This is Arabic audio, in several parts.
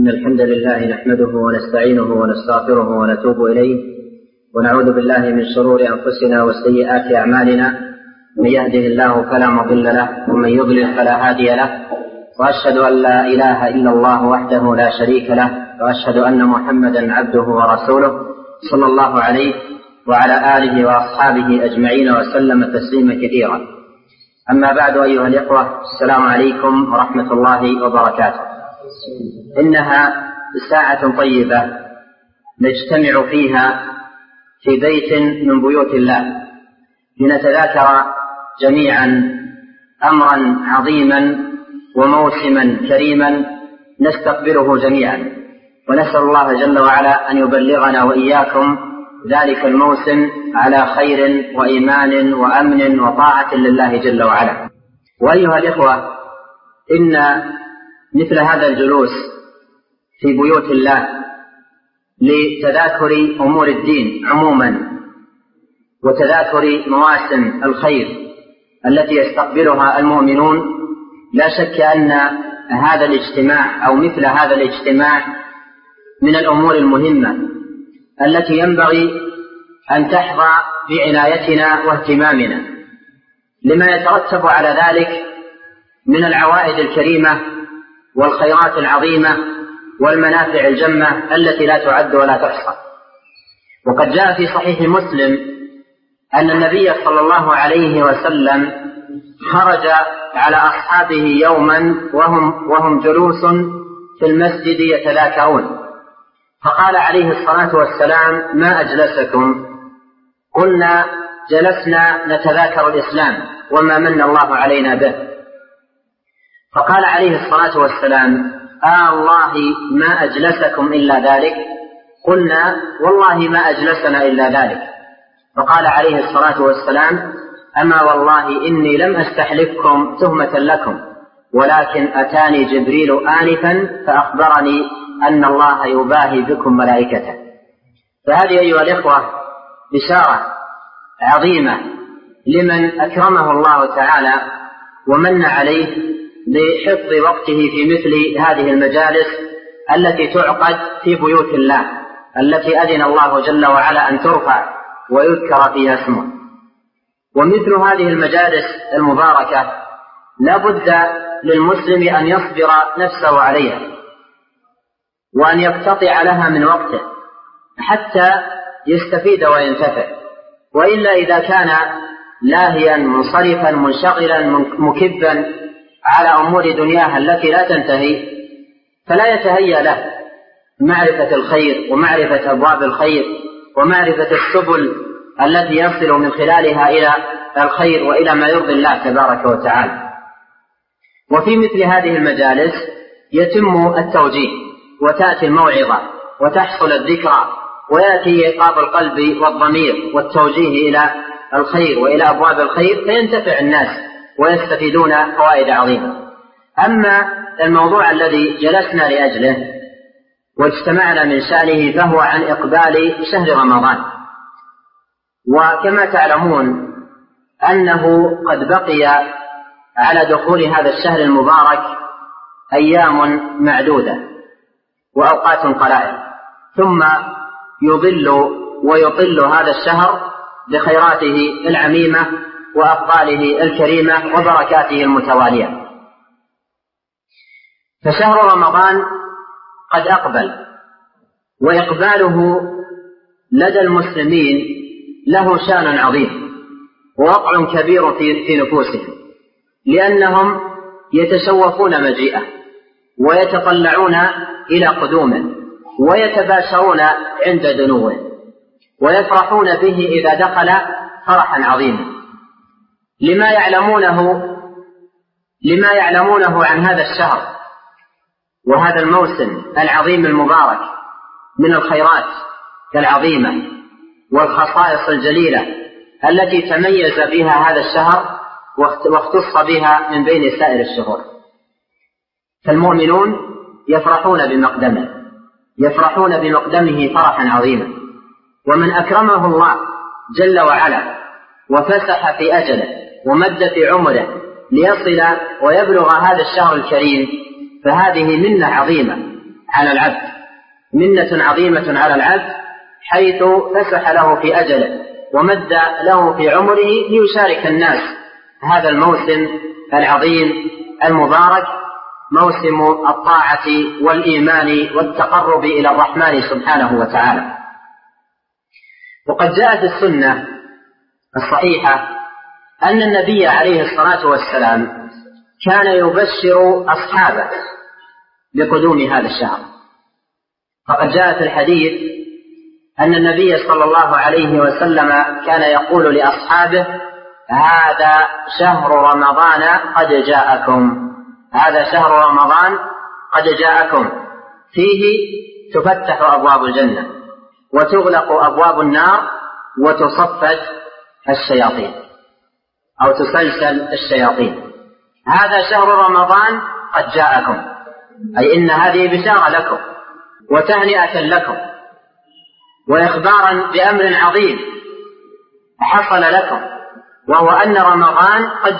إن الحمد لله نحمده ونستعينه ونستغفره ونتوب إليه ونعوذ بالله من شرور أنفسنا وسيئات أعمالنا. من يهده الله فلا مضل له ومن يضلل فلا هادي له، وأشهد أن لا إله إلا الله وحده لا شريك له، وأشهد أن محمدا عبده ورسوله صلى الله عليه وعلى آله وأصحابه أجمعين وسلم تسليما كثيرا. أما بعد، أيها الإخوة، السلام عليكم ورحمة الله وبركاته. إنها ساعة طيبة نجتمع فيها في بيت من بيوت الله لنتذاكر جميعا أمرا عظيما وموسما كريما نستقبله جميعا، ونسأل الله جل وعلا أن يبلغنا وإياكم ذلك الموسم على خير وإيمان وأمن وطاعة لله جل وعلا. وأيها الإخوة، إن مثل هذا الجلوس في بيوت الله لتذاكر أمور الدين عموما وتذاكر مواسم الخير التي يستقبلها المؤمنون، لا شك أن هذا الاجتماع أو مثل هذا الاجتماع من الأمور المهمة التي ينبغي أن تحظى بعنايتنا واهتمامنا، لما يترتب على ذلك من العوائد الكريمة والخيرات العظيمة والمنافع الجمة التي لا تعد ولا تحصى. وقد جاء في صحيح مسلم أن النبي صلى الله عليه وسلم خرج على أصحابه يوما وهم جلوس في المسجد يتذاكرون، فقال عليه الصلاة والسلام: ما أجلسكم؟ قلنا: جلسنا نتذاكر الإسلام وما من الله علينا به. فقال عليه الصلاة والسلام: الله ما أجلسكم إلا ذلك؟ قلنا: والله ما أجلسنا إلا ذلك. فقال عليه الصلاة والسلام: أما والله إني لم أستحلفكم تهمة لكم، ولكن أتاني جبريل آنفا فأخبرني أن الله يباهي بكم ملائكته. فهذه أيها الإخوة بشارة عظيمة لمن أكرمه الله تعالى ومن عليه بحفظ وقته في مثل هذه المجالس التي تعقد في بيوت الله، التي أذن الله جل وعلا أن ترفع ويذكر فيها اسمه. ومثل هذه المجالس المباركة لا بد للمسلم أن يصبر نفسه عليها وأن يقتطع لها من وقته حتى يستفيد وينتفع، وإلا إذا كان لاهيا منصرفا منشغلا مكبا على أمور دنياها التي لا تنتهي فلا يتهيأ له معرفة الخير ومعرفة أبواب الخير ومعرفة السبل التي يصل من خلالها إلى الخير وإلى ما يرضي الله تبارك وتعالى. وفي مثل هذه المجالس يتم التوجيه وتأتي الموعظة وتحصل الذكرى ويأتي إيقاظ القلب والضمير والتوجيه إلى الخير وإلى أبواب الخير، فينتفع الناس ويستفيدون فوائد عظيمة. أما الموضوع الذي جلسنا لأجله واجتمعنا من شأنه فهو عن إقبال شهر رمضان. وكما تعلمون أنه قد بقي على دخول هذا الشهر المبارك أيام معدودة وأوقات قلائل، ثم يضل ويطل هذا الشهر بخيراته العميمة وأفضاله الكريمة وبركاته المتوالية. فشهر رمضان قد أقبل، وإقباله لدى المسلمين له شان عظيم ووقع كبير في نفوسهم، لأنهم يتشوفون مجيئه ويتطلعون إلى قدومه ويتباشرون عند دنوه ويفرحون به إذا دخل فرحا عظيما لما يعلمونه عن هذا الشهر وهذا الموسم العظيم المبارك من الخيرات العظيمة والخصائص الجليلة التي تميز بها هذا الشهر واختص بها من بين سائر الشهور. فالمؤمنون يفرحون بمقدمه فرحا عظيما، ومن أكرمه الله جل وعلا وفسح في أجله ومد في عمره ليصل ويبلغ هذا الشهر الكريم، فهذه منة عظيمة على العبد، منة عظيمة على العبد، حيث فسح له في أجله ومد له في عمره ليشارك الناس هذا الموسم العظيم المبارك، موسم الطاعة والإيمان والتقرب إلى الرحمن سبحانه وتعالى. وقد جاءت السنة الصحيحة أن النبي عليه الصلاة والسلام كان يبشر أصحابه بقدوم هذا الشهر، فقد جاء في الحديث أن النبي صلى الله عليه وسلم كان يقول لأصحابه: هذا شهر رمضان قد جاءكم، هذا شهر رمضان قد جاءكم، فيه تفتح أبواب الجنة وتغلق أبواب النار وتصفد الشياطين أو تسلسل الشياطين. هذا شهر رمضان قد جاءكم، أي إن هذه بشارة لكم وتهنئة لكم وإخبارا بأمر عظيم حصل لكم، وهو أن رمضان قد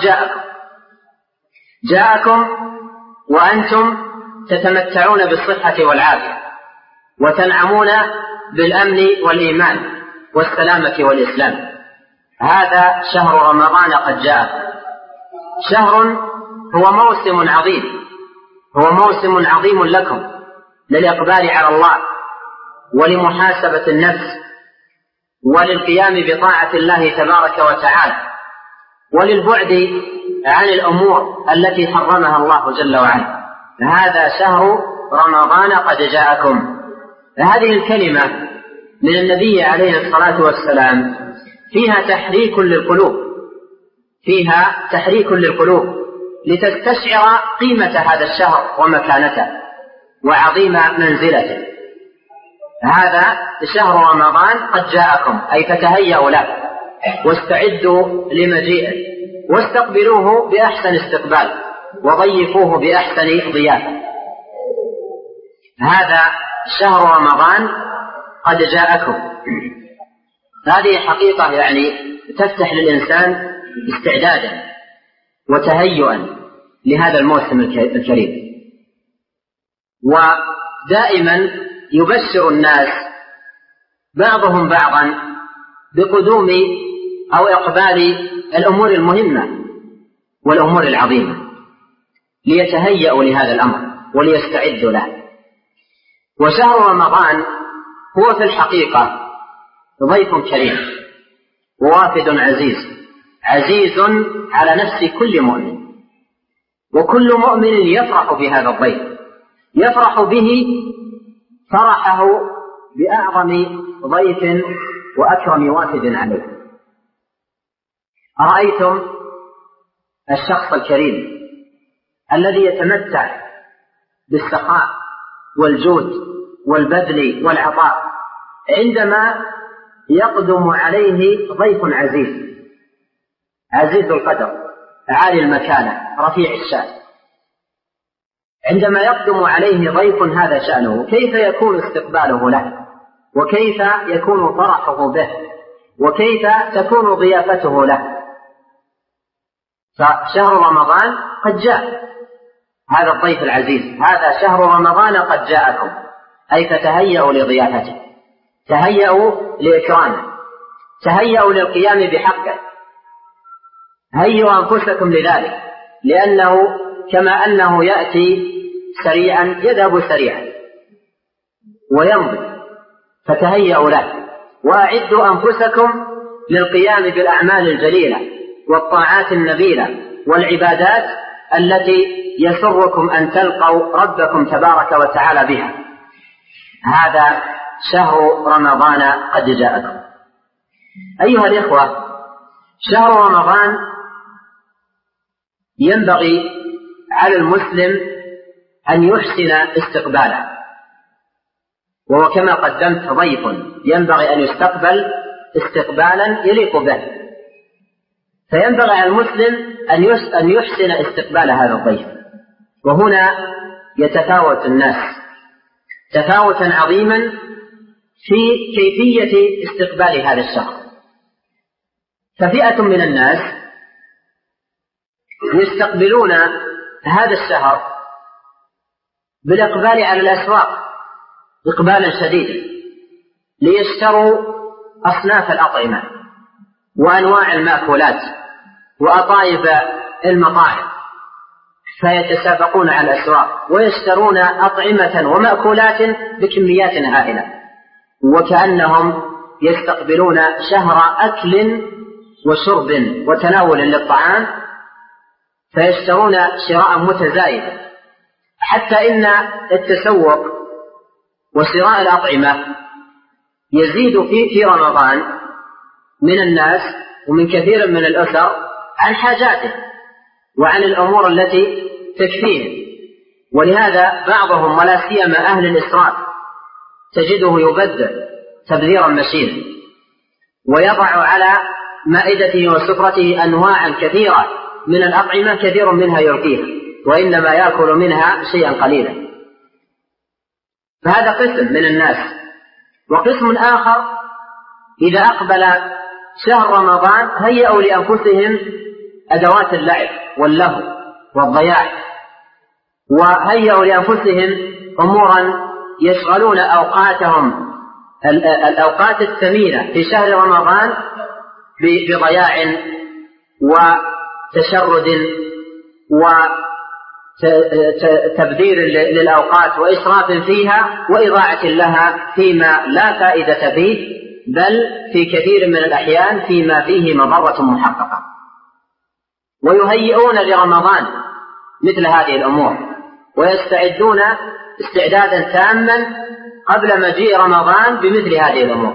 جاءكم وأنتم تتمتعون بالصحة والعافية وتنعمون بالأمن والإيمان والسلامة والإسلام. هذا شهر رمضان قد جاءكم، شهر هو موسم عظيم، هو موسم عظيم لكم للإقبال على الله ولمحاسبة النفس وللقيام بطاعة الله تبارك وتعالى وللبعد عن الأمور التي حرمها الله جل وعلا. هذا شهر رمضان قد جاءكم. هذه الكلمة من النبي عليه الصلاة والسلام فيها تحريك للقلوب، فيها تحريك للقلوب لتستشعر قيمة هذا الشهر ومكانته وعظيم منزلته. هذا شهر رمضان قد جاءكم، أي فتهيأوا له واستعدوا لمجيئه واستقبلوه بأحسن استقبال وضيفوه بأحسن ضيافة. هذا شهر رمضان قد جاءكم. هذه حقيقة يعني تفتح للإنسان استعدادا وتهيئا لهذا الموسم الكريم. ودائما يبشر الناس بعضهم بعضا بقدوم أو إقبال الأمور المهمة والأمور العظيمة ليتهيئوا لهذا الأمر وليستعدوا له. وشهر رمضان هو في الحقيقة ضيف كريم ووافد عزيز، عزيز على نفس كل مؤمن، وكل مؤمن يفرح بهذا الضيف، يفرح به فرحه بأعظم ضيف وأكرم وافد عليه. أرأيتم الشخص الكريم الذي يتمتع بالسخاء والجود والبذل والعطاء عندما يقدم عليه ضيف عزيز، عزيز القدر عالي المكانة رفيع الشأن، عندما يقدم عليه ضيف هذا شأنه كيف يكون استقباله له وكيف يكون فرحه به وكيف تكون ضيافته له. فشهر رمضان قد جاء هذا الضيف العزيز، هذا شهر رمضان قد جاءكم، أي فتهيئوا لضيافته، تهيئوا لإكرامه، تهيئوا للقيام بحقه، هيئوا أنفسكم لذلك، لأنه كما أنه يأتي سريعا يذهب سريعا ويمضي، فتهيئوا له وأعدوا أنفسكم للقيام بالأعمال الجليلة والطاعات النبيلة والعبادات التي يسركم أن تلقوا ربكم تبارك وتعالى بها. هذا شهر رمضان قد جاءكم. أيها الإخوة، شهر رمضان ينبغي على المسلم أن يحسن استقباله، وهو كما قدمت ضيف ينبغي أن يستقبل استقبالا يليق به، فينبغي على المسلم أن يحسن استقبال هذا الضيف. وهنا يتفاوت الناس تفاوتا عظيما في كيفية استقبال هذا الشهر. ففئة من الناس يستقبلون هذا الشهر بالإقبال على الأسواق إقبالا شديدا ليشتروا أصناف الأطعمة وأنواع المأكولات وأطايب المطاعم، فيتسابقون على الأسواق ويشترون أطعمة ومأكولات بكميات هائلة، وكأنهم يستقبلون شهر أكل وشرب وتناول للطعام، فيشترون شراء متزايدا، حتى إن التسوق وشراء الأطعمة يزيد في رمضان من الناس ومن كثير من الأسر عن حاجاته وعن الأمور التي تكفيه. ولهذا بعضهم ولا سيما أهل الإسراف تجده يبذر تبذيرا مشينا، ويضع على مائدته وسفرته أنواعا كثيرة من الأطعمة، كثير منها يلقيها وإنما يأكل منها شيئا قليلا. فهذا قسم من الناس. وقسم آخر إذا أقبل شهر رمضان هيئوا لأنفسهم أدوات اللعب واللهو والضياع، وهيئوا لأنفسهم أمورا يشغلون أوقاتهم الأوقات الثمينة في شهر رمضان بضياع وتشرد وتبذير للأوقات وإسراف فيها وإضاعة لها فيما لا فائدة فيه، بل في كثير من الأحيان فيما فيه مضرة محققة. ويهيئون لرمضان مثل هذه الأمور ويستعدون استعدادا تاما قبل مجيء رمضان بمثل هذه الأمور.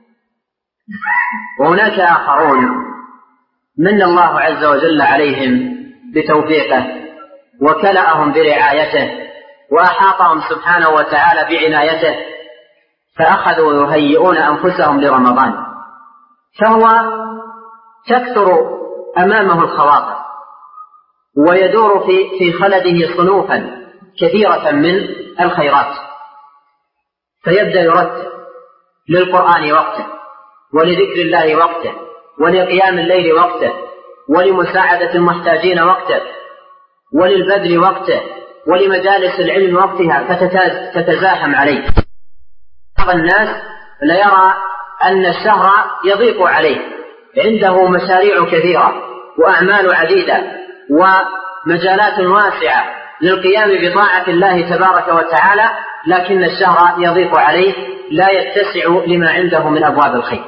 وهناك آخرون من الله عز وجل عليهم بتوفيقه وكلأهم برعايته وأحاطهم سبحانه وتعالى بعنايته، فأخذوا يهيئون أنفسهم لرمضان، فهو تكثر أمامه الخواطر ويدور في خلده صنوفا كثيرة من الخيرات، فيبدأ يرتب للقرآن وقته ولذكر الله وقته ولقيام الليل وقته ولمساعدة المحتاجين وقته وللبذل وقته ولمجالس العلم وقتها، فتتزاحم عليه. بعض الناس لا يرى أن الشهر يضيق عليه، عنده مشاريع كثيرة وأعمال عديدة ومجالات واسعة للقيام بطاعة الله تبارك وتعالى، لكن الشهر يضيق عليه لا يتسع لما عنده من أبواب الخير.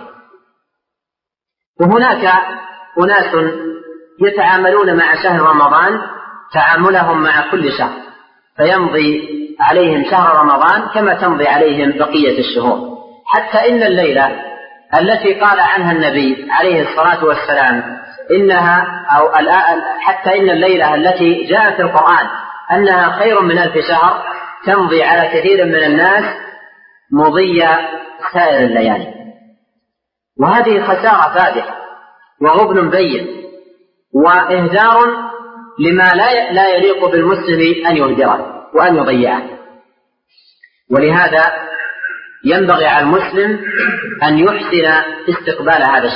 وهناك أناس يتعاملون مع شهر رمضان تعاملهم مع كل شهر، فيمضي عليهم شهر رمضان كما تمضي عليهم بقية الشهور، حتى إن الليلة التي قال عنها النبي عليه الصلاة والسلام حتى إن الليلة التي جاءت في القرآن أنها خير من 1000 شهر تمضي على كثير من الناس مضي سائر الليالي. وهذه خسارة فادحة وغبن بين وإهدار لما لا يليق بالمسلم أن يهدره وأن يضيعه. ولهذا ينبغي على المسلم أن يحسن استقبال هذا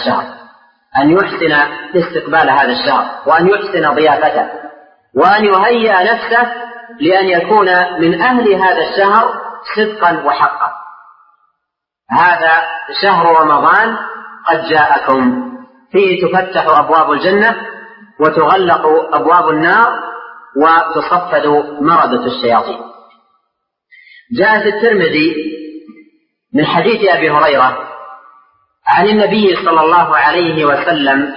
الشهر، وأن يحسن ضيافته، وأن يهيئ نفسه لأن يكون من أهل هذا الشهر صدقا وحقا. هذا شهر رمضان قد جاءكم، فيه تفتح أبواب الجنة وتغلق أبواب النار وتصفد مردة الشياطين. جاء في الترمذي من حديث أبي هريرة عن النبي صلى الله عليه وسلم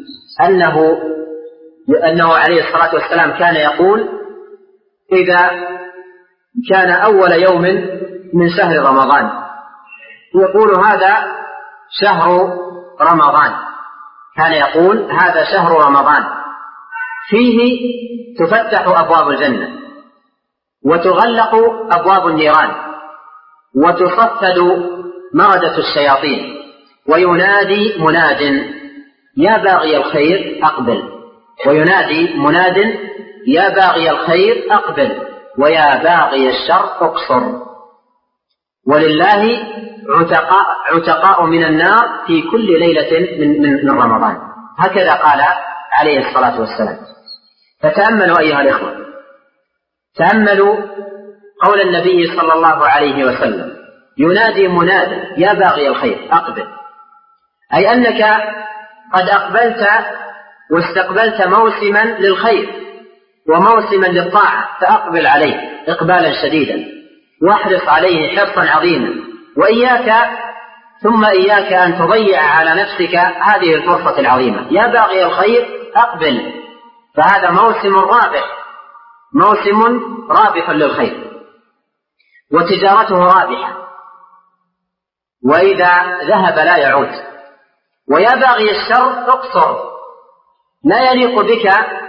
أنه عليه الصلاة والسلام كان يقول: إذا كان أول يوم من شهر رمضان، يقول: هذا شهر رمضان، كان يقول: هذا شهر رمضان فيه تفتح أبواب الجنة وتغلق أبواب النيران وتصفد مردة الشياطين، وينادي مناد: يا باغي الخير أقبل، وينادي مناد: يا باغي الخير أقبل، ويا باغي الشر اقصر، ولله عتقاء من النار في كل ليلة من رمضان. هكذا قال عليه الصلاة والسلام. فتأملوا أيها الإخوة، تأملوا قول النبي صلى الله عليه وسلم: ينادي مناد يا باغي الخير أقبل، أي أنك قد أقبلت واستقبلت موسما للخير وموسما للطاعة، فأقبل عليه إقبالا شديدا واحرص عليه حرصا عظيما، وإياك ثم إياك أن تضيع على نفسك هذه الفرصة العظيمة. يا باغي الخير أقبل، فهذا موسم رابح للخير، وتجارته رابحة، وإذا ذهب لا يعود. ويا باغي الشر اقصر، لا يليق بك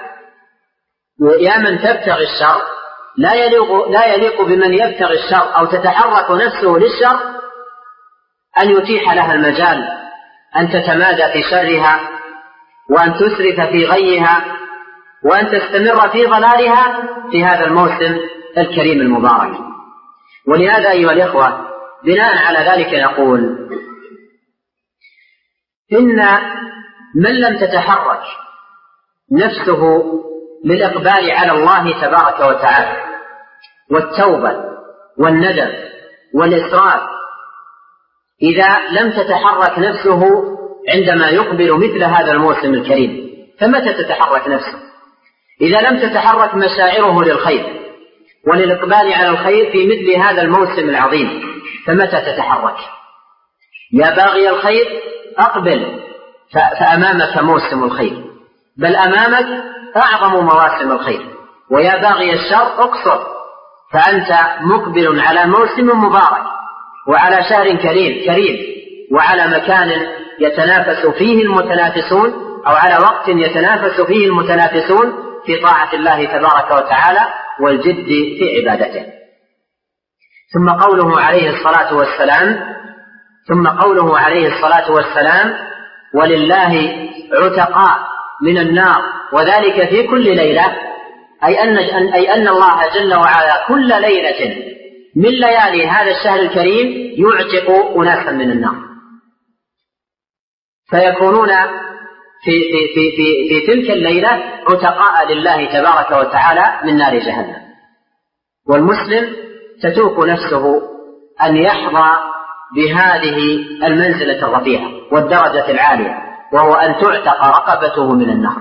يا من تبتغي الشر، لا يليق بمن يبتغي الشر أو تتحرك نفسه للشر أن يتيح لها المجال أن تتمادى في شرها، وأن تسرف في غيها، وأن تستمر في ضلالها في هذا الموسم الكريم المبارك. ولهذا أيها الإخوة، بناء على ذلك نقول إن من لم تتحرك نفسه للإقبال على الله تبارك وتعالى والتوبة والندم والإسراف، إذا لم تتحرك نفسه عندما يقبل مثل هذا الموسم الكريم، فمتى تتحرك نفسه؟ إذا لم تتحرك مشاعره للخير وللإقبال على الخير في مثل هذا الموسم العظيم، فمتى تتحرك؟ يا باغي الخير أقبل، فأمامك موسم الخير، بل أمامك أعظم مواسم الخير. ويا باغي الشر اقصر، فأنت مقبل على موسم مبارك وعلى شهر كريم وعلى مكان يتنافس فيه المتنافسون، أو على وقت يتنافس فيه المتنافسون في طاعة الله تبارك وتعالى والجد في عبادته. ثم قوله عليه الصلاة والسلام: ولله عتقاء من النار وذلك في كل ليلة، أي أن الله جل وعلا كل ليلة من ليالي هذا الشهر الكريم يعتق أناسا من النار، فيكونون في تلك الليلة عتقاء لله تبارك وتعالى من نار جهنم. والمسلم تتوق نفسه أن يحظى بهذه المنزلة الرفيعة والدرجة العالية، وهو أن تعتق رقبته من النار.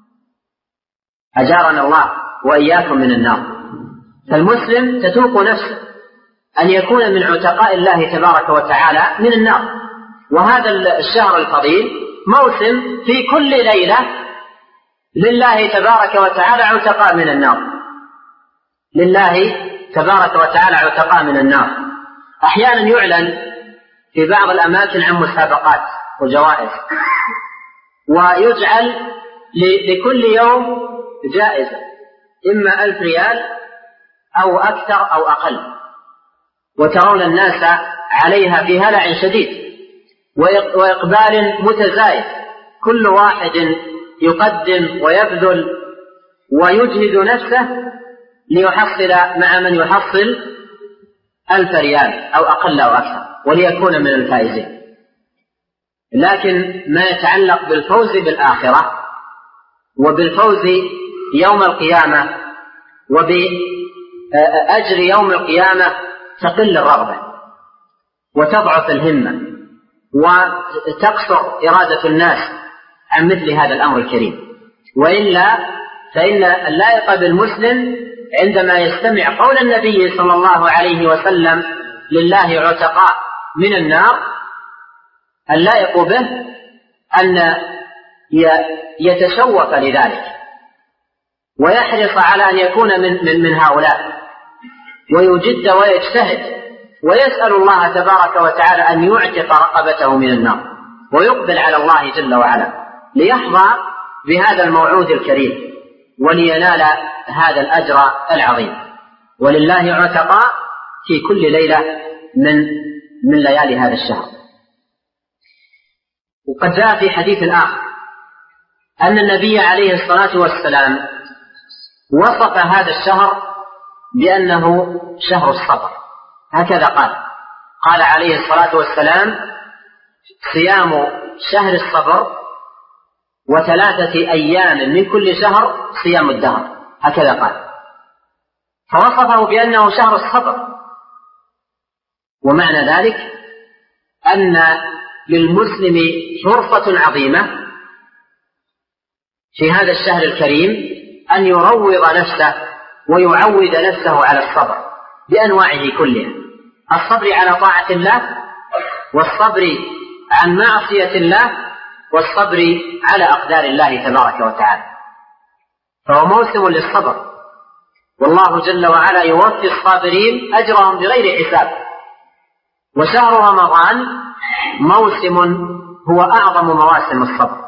أجارنا الله وإياكم من النار. فالمسلم تتوق نفسه أن يكون من عتقاء الله تبارك وتعالى من النار. وهذا الشهر الفضيل موسم في كل ليلة لله تبارك وتعالى عتقاء من النار، لله تبارك وتعالى عتقاء من النار. أحيانا يعلن في بعض الأماكن عن مسابقات وجوائز، ويجعل لكل يوم جائزة، إما 1000 ريال أو أكثر أو أقل، وترون الناس عليها في هلع شديد وإقبال متزايد، كل واحد يقدم ويبذل ويجهد نفسه ليحصل مع من يحصل 1000 ريال أو أقل أو أكثر وليكون من الفائزين. لكن ما يتعلق بالفوز بالآخرة وبالفوز يوم القيامة وبأجر يوم القيامة تقل الرغبة وتضعف الهمة وتقصر إرادة الناس عن مثل هذا الأمر الكريم. وإلا فإن اللائق بالمسلم عندما يستمع قول النبي صلى الله عليه وسلم: لله عتقاء من النار، اللائق به أن يتشوف لذلك ويحرص على أن يكون من هؤلاء، ويجد ويجتهد ويسأل الله تبارك وتعالى أن يعتق رقبته من النار ويقبل على الله جل وعلا ليحظى بهذا الموعود الكريم ولينال هذا الأجر العظيم. ولله عتقاء في كل ليلة من ليالي هذا الشهر. وقد جاء في حديث آخر أن النبي عليه الصلاة والسلام وصف هذا الشهر بأنه شهر الصبر، هكذا قال عليه الصلاة والسلام: صيام شهر الصبر و3 أيام من كل شهر صيام الدهر، هكذا قال. فوصفه بأنه شهر الصبر. ومعنى ذلك أن للمسلم فرصة عظيمة في هذا الشهر الكريم أن يروض نفسه ويعود نفسه على الصبر بأنواعه كلها: الصبر على طاعة الله، والصبر عن معصية الله، والصبر على أقدار الله تبارك وتعالى. فهو موسم للصبر، والله جل وعلا يوفي الصابرين أجرهم بغير حساب. وشهر رمضان موسم هو أعظم مواسم الصبر،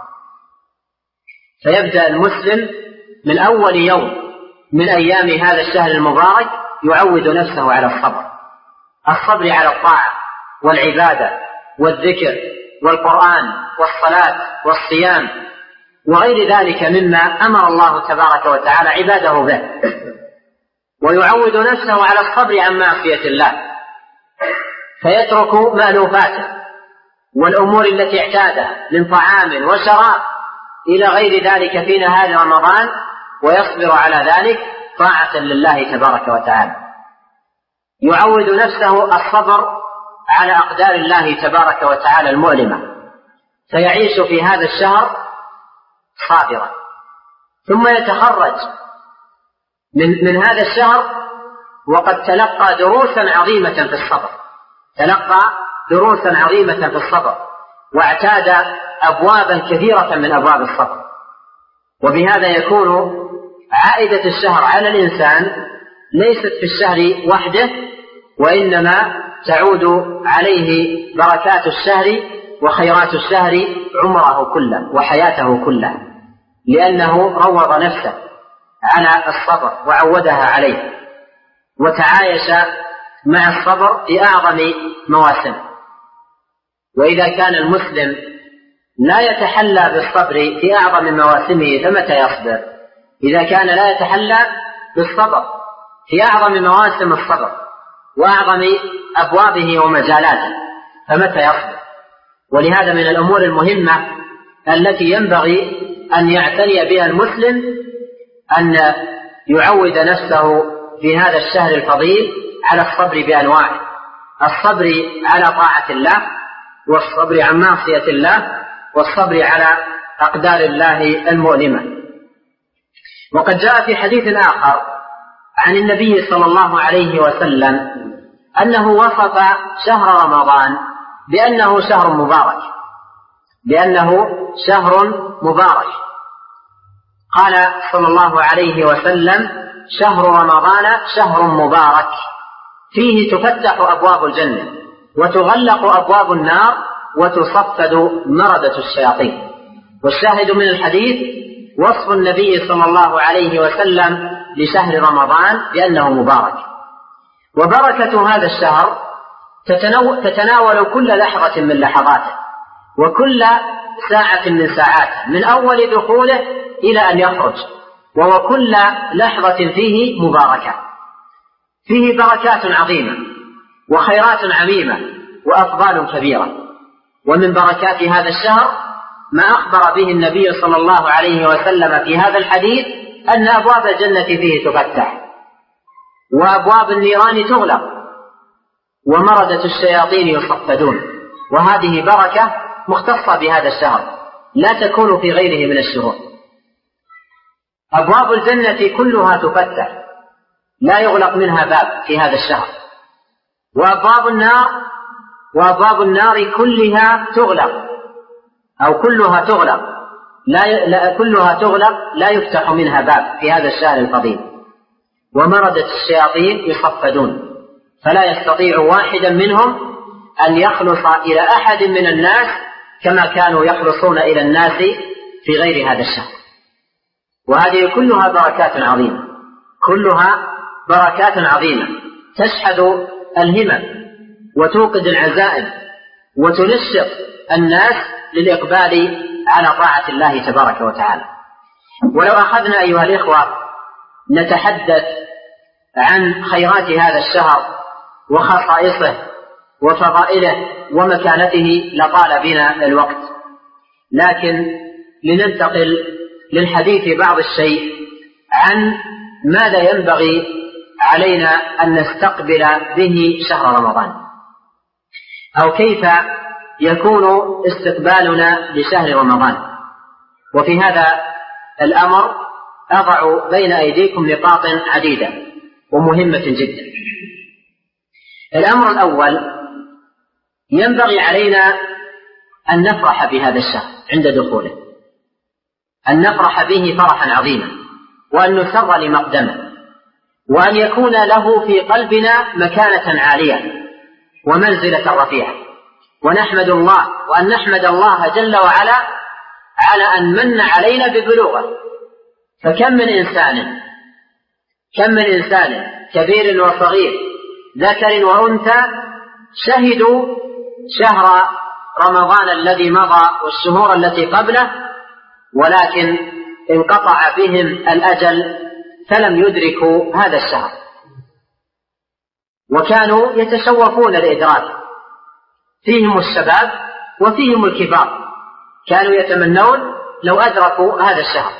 فيبدأ المسلم من أول يوم من أيام هذا الشهر المبارك يعود نفسه على الصبر على الطاعة والعبادة والذكر والقرآن والصلاة والصيام وغير ذلك مما أمر الله تبارك وتعالى عباده به، ويعود نفسه على الصبر عن معصية الله، فيترك مألوفاته والأمور التي اعتادها من طعام وشراب إلى غير ذلك في نهار رمضان، ويصبر على ذلك طاعة لله تبارك وتعالى. يعود نفسه الصبر على أقدار الله تبارك وتعالى المؤلمة، فيعيش في هذا الشهر صابرا، ثم يتخرج من هذا الشهر وقد تلقى دروسا عظيمة في الصبر، واعتاد أبوابا كثيرة من أبواب الصبر. وبهذا يكون عائدة الشهر على الإنسان ليست في الشهر وحده، وإنما تعود عليه بركات الشهر وخيرات الشهر عمره كله وحياته كلها، لأنه روض نفسه على الصبر وعودها عليه، وتعايش مع الصبر في أعظم مواسم. وإذا كان المسلم لا يتحلى بالصبر في أعظم مواسمه فمتى يصبر؟ إذا كان لا يتحلى بالصبر في أعظم مواسم الصبر وأعظم أبوابه ومجالاته فمتى يصبر؟ ولهذا من الأمور المهمة التي ينبغي أن يعتني بها المسلم أن يعود نفسه في هذا الشهر الفضيل على الصبر بأنواعه: الصبر على طاعة الله، والصبر عن معصية الله، والصبر على أقدار الله المؤلمة. وقد جاء في حديث آخر عن النبي صلى الله عليه وسلم أنه وصف شهر رمضان بأنه شهر مبارك. قال صلى الله عليه وسلم: شهر رمضان شهر مبارك فيه تفتح أبواب الجنة وتغلق أبواب النار وتصفد مردة الشياطين. والشاهد من الحديث وصف النبي صلى الله عليه وسلم لشهر رمضان بأنه مبارك. وبركة هذا الشهر تتناول كل لحظة من لحظاته وكل ساعة من ساعاته من أول دخوله إلى أن يخرج، وهو كل لحظة فيه مباركة، فيه بركات عظيمة وخيرات عميمة وأفضال كبيرة. ومن بركات هذا الشهر ما أخبر به النبي صلى الله عليه وسلم في هذا الحديث أن أبواب الجنة فيه تفتح وأبواب النيران تغلق ومردة الشياطين يصفدون، وهذه بركة مختصة بهذا الشهر لا تكون في غيره من الشهور. أبواب الجنة كلها تفتح لا يغلق منها باب في هذا الشهر، وأبواب النار كلها تغلق أو كلها تغلق لا يفتح منها باب في هذا الشهر الفضيل. ومردة الشياطين يصفدون فلا يستطيع واحدا منهم أن يخلص إلى أحد من الناس كما كانوا يخلصون إلى الناس في غير هذا الشهر. وهذه كلها بركات عظيمة تشحذ الهمم وتوقد العزائم وتنشط الناس للإقبال على طاعة الله تبارك وتعالى. ولو أخذنا أيها الإخوة نتحدث عن خيرات هذا الشهر وخصائصه وفضائله ومكانته لطال بنا الوقت، لكن لننتقل للحديث بعض الشيء عن ماذا ينبغي علينا أن نستقبل به شهر رمضان، أو كيف يكون استقبالنا لشهر رمضان. وفي هذا الأمر أضع بين أيديكم نقاط عديدة ومهمة جدا. الأمر الأول، ينبغي علينا أن نفرح بهذا الشهر عند دخوله، أن نفرح به فرحا عظيما، وأن نسر لمقدمه، وأن يكون له في قلبنا مكانة عالية ومنزلة رفيعة، ونحمد الله، وأن نحمد الله جل وعلا على أن من علينا ببلوغه. فكم من إنسان كبير وصغير ذكر وأنثى شهدوا شهر رمضان الذي مضى والشهور التي قبله، ولكن انقطع بهم الأجل فلم يدركوا هذا الشهر، وكانوا يتشوفون الإدراك، فيهم الشباب وفيهم الكبار، كانوا يتمنون لو أدركوا هذا الشهر.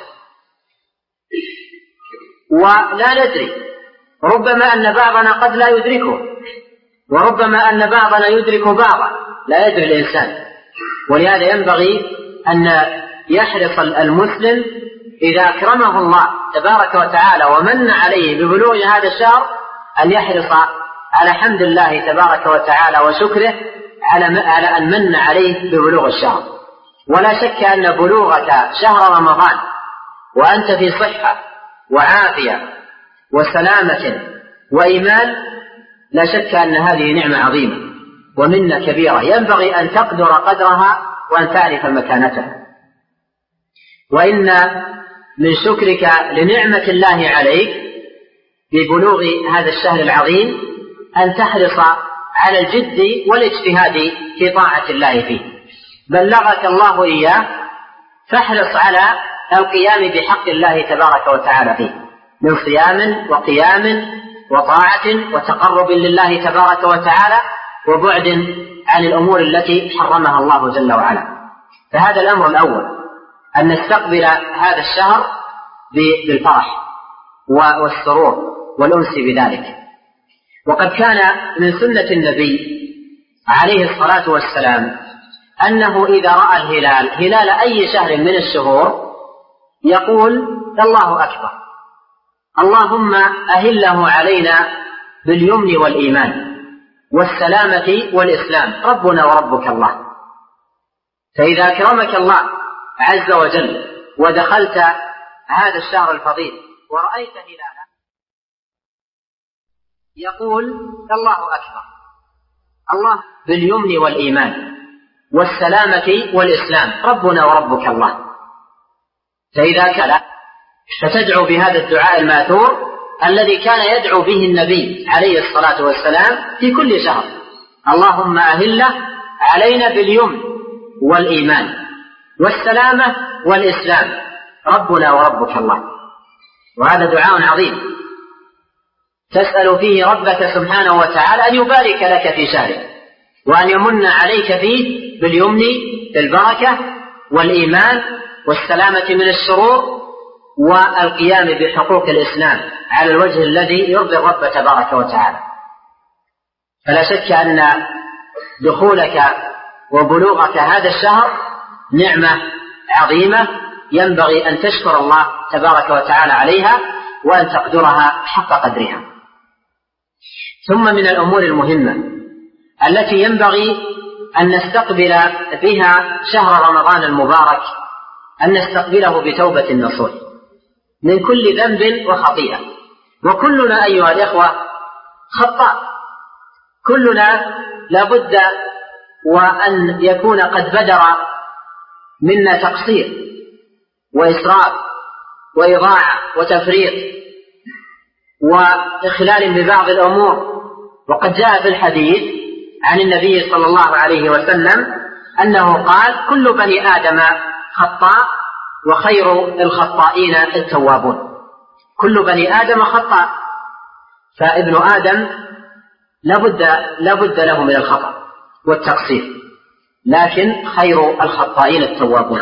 ولا ندري، ربما أن بعضنا قد لا يدركه، وربما أن بعضنا يدرك بعضا، لا يدري الإنسان. ولهذا ينبغي أن يحرص المسلم إذا أكرمه الله تبارك وتعالى ومن عليه ببلوغ هذا الشهر أن يحرص على حمد الله تبارك وتعالى وشكره على أن من عليه ببلوغ الشهر. ولا شك أن بلوغك شهر رمضان وأنت في صحة وعافية وسلامة وإيمان، لا شك أن هذه نعمة عظيمة ومنة كبيرة ينبغي أن تقدر قدرها وأن تعرف مكانتها. وإن من شكرك لنعمة الله عليك ببلوغ هذا الشهر العظيم أن تحرص على الجد والاجتهاد في طاعة الله فيه. بلغك الله إياه، فاحرص على القيام بحق الله تبارك وتعالى فيه من صيام وقيام وطاعة وتقرب لله تبارك وتعالى وبعد عن الأمور التي حرمها الله جل وعلا. فهذا الأمر الأول، أن نستقبل هذا الشهر بالفرح والسرور والأنس بذلك. وقد كان من سنة النبي عليه الصلاة والسلام أنه إذا رأى الهلال هلال أي شهر من الشهور يقول: الله أكبر، اللهم أهله علينا باليمن والإيمان والسلامة والإسلام، ربنا وربك الله. فإذا أكرمك الله عز وجل ودخلت هذا الشهر الفضيل ورأيت هلاله يقول: الله أكبر، الله باليمن والإيمان والسلامة والإسلام، ربنا وربك الله. فإذا كلا فتدعو بهذا الدعاء الماثور الذي كان يدعو به النبي عليه الصلاة والسلام في كل شهر: اللهم أهله علينا باليمن والإيمان والسلامة والإسلام، ربنا وربك الله. وهذا دعاء عظيم تسأل فيه ربك سبحانه وتعالى أن يبارك لك في شهرك، وأن يمن عليك فيه باليمن بالبركة والإيمان والسلامة من الشرور والقيام بحقوق الإسلام على الوجه الذي يرضي الرب تبارك وتعالى. فلا شك أن دخولك وبلوغك هذا الشهر نعمة عظيمة ينبغي أن تشكر الله تبارك وتعالى عليها وأن تقدرها حق قدرها. ثم من الأمور المهمة التي ينبغي أن نستقبل بها شهر رمضان المبارك أن نستقبله بتوبة نصوح من كل ذنب وخطيئة. وكلنا أيها الإخوة خطاء، كلنا لابد وأن يكون قد بدر منا تقصير وإسراف وإضاعة وتفريط وإخلال ببعض الأمور. وقد جاء في الحديث عن النبي صلى الله عليه وسلم أنه قال: كل بني آدم خطاء وخير الخطائين التوابون. كل بني آدم خطاء، فابن آدم لابد له من الخطأ والتقصير، لكن خير الخطائين التوابون.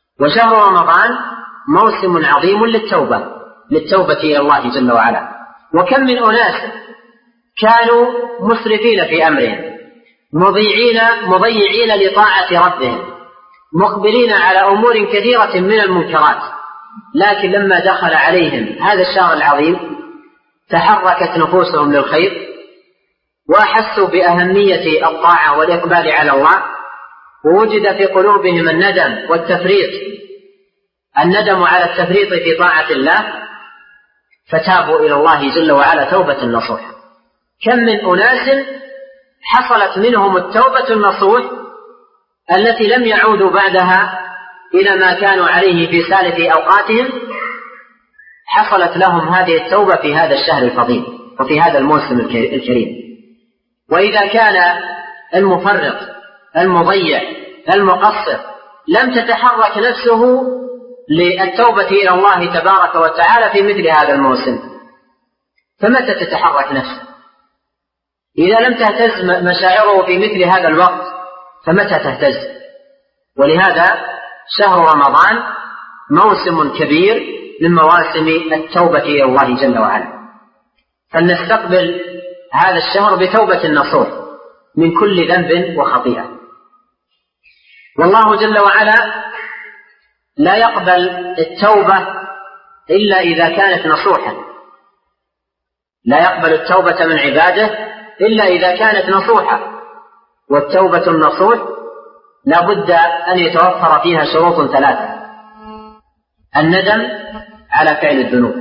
وشهر رمضان موسم عظيم للتوبة إلى الله جل وعلا، وكم من أناس كانوا مسرفين في أمرهم، مضيعين لطاعة ربهم، مقبلين على أمور كثيرة من المنكرات، لكن لما دخل عليهم هذا الشهر العظيم تحركت نفوسهم للخير، وأحسوا بأهمية الطاعة والإقبال على الله، ووجد في قلوبهم الندم والتفريط، الندم على التفريط في طاعة الله، فتابوا إلى الله جل وعلا توبة نصوح. كم من أناس حصلت منهم التوبة النصوح التي لم يعودوا بعدها إلى ما كانوا عليه في سالف أوقاتهم، حصلت لهم هذه التوبة في هذا الشهر الفضيل وفي هذا الموسم الكريم. وإذا كان المفرط المضيع المقصر لم تتحرك نفسه للتوبة إلى الله تبارك وتعالى في مثل هذا الموسم، فمتى تتحرك نفسه؟ إذا لم تهتز مشاعره في مثل هذا الوقت فمتى تهتز؟ ولهذا شهر رمضان موسم كبير من مواسم التوبة إلى الله جل وعلا، فلنستقبل هذا الشهر بتوبة نصوح من كل ذنب وخطيئة. والله جل وعلا لا يقبل التوبة إلا إذا كانت نصوحا، لا يقبل التوبة من عباده إلا إذا كانت نصوحة، والتوبة النصوح لا بد أن يتوفر فيها شروط ثلاثة: الندم على فعل الذنوب،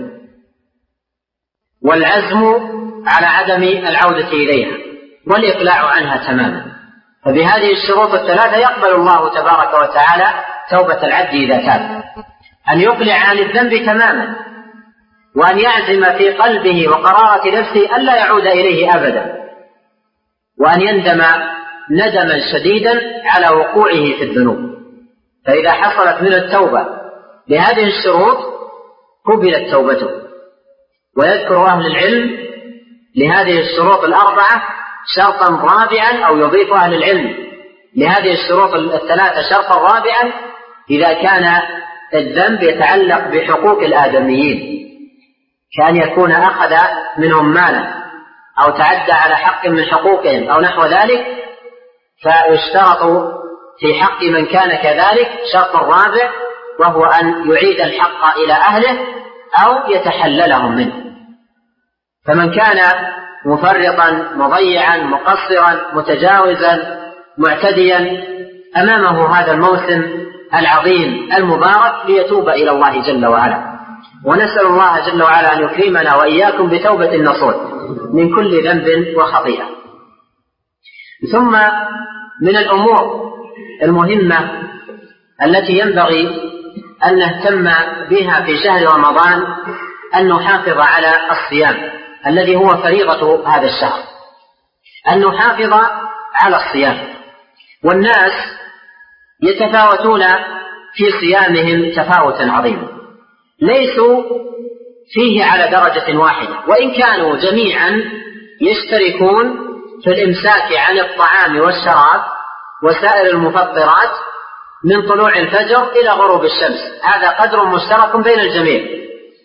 والعزم على عدم العودة إليها، والإقلاع عنها تماما. فبهذه الشروط الثلاثة يقبل الله تبارك وتعالى توبة العبد إذا تاب: أن يقلع عن الذنب تماما، وأن يعزم في قلبه وقرارة نفسه ألا يعود إليه أبدا، وأن يندم ندما شديدا على وقوعه في الذنوب. فإذا حصلت من التوبة بهذه الشروط قبلت توبته. ويذكر أهل العلم لهذه الشروط الأربعة شرطا رابعا، أو يضيف أهل العلم لهذه الشروط الثلاثة شرطا رابعا: إذا كان الذنب يتعلق بحقوق الآدميين، كان يكون أخذ منهم مالا أو تعدى على حق من حقوقهم أو نحو ذلك، فيشترط في حق من كان كذلك شرط رابع، وهو أن يعيد الحق إلى أهله أو يتحللهم منه. فمن كان مفرطا مضيعا مقصرا متجاوزا معتديا أمامه هذا الموسم العظيم المبارك ليتوب إلى الله جل وعلا. ونسأل الله جل وعلا أن يكرمنا وإياكم بتوبة النصوح من كل ذنب وخطيئة. ثم من الأمور المهمة التي ينبغي أن نهتم بها في شهر رمضان أن نحافظ على الصيام الذي هو فريضة هذا الشهر، أن نحافظ على الصيام. والناس يتفاوتون في صيامهم تفاوتا عظيما، ليسوا فيه على درجة واحدة، وإن كانوا جميعا يشتركون في الإمساك عن الطعام والشراب وسائر المفطرات من طلوع الفجر إلى غروب الشمس، هذا قدر مشترك بين الجميع،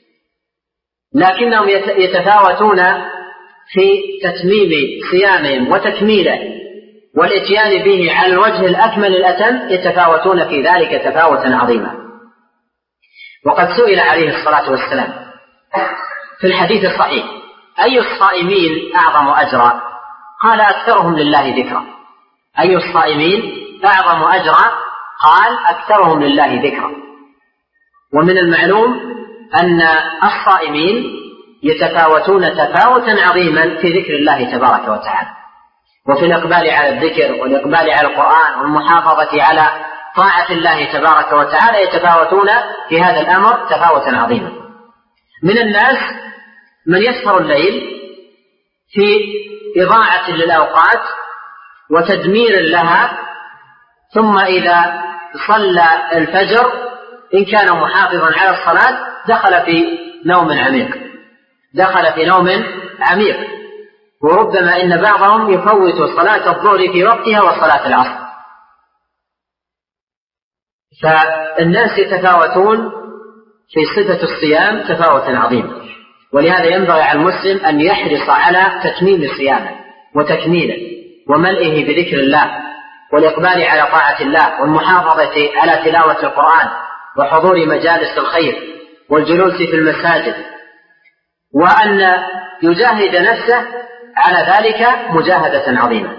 لكنهم يتفاوتون في تتميم صيامهم وتكميله والإتيان به على الوجه الأكمل الأتم، يتفاوتون في ذلك تفاوتا عظيما. وقد سئل عليه الصلاة والسلام في الحديث الصحيح: أي الصائمين أعظم أجرا؟ قال: أكثرهم لله ذكرا. أي الصائمين أعظم أجرا؟ قال: أكثرهم لله ذكرا. ومن المعلوم أن الصائمين يتفاوتون تفاوتا عظيما في ذكر الله تبارك وتعالى، وفي الإقبال على الذكر والإقبال على القرآن والمحافظة على طاعة الله تبارك وتعالى، يتفاوتون في هذا الأمر تفاوتا عظيما. من الناس من يسهر الليل في إضاعة للأوقات وتدمير لها، ثم إذا صلى الفجر إن كان محافظا على الصلاة دخل في نوم عميق، وربما إن بعضهم يفوت صلاة الظهر في وقتها وصلاة العصر. فالناس يتفاوتون في صفة الصيام تفاوتا عظيما. ولهذا ينبغي على المسلم أن يحرص على تتميم صيامه وتكميله وملئه بذكر الله والإقبال على طاعة الله والمحافظة على تلاوة القرآن وحضور مجالس الخير والجلوس في المساجد، وأن يجاهد نفسه على ذلك مجاهدة عظيمة.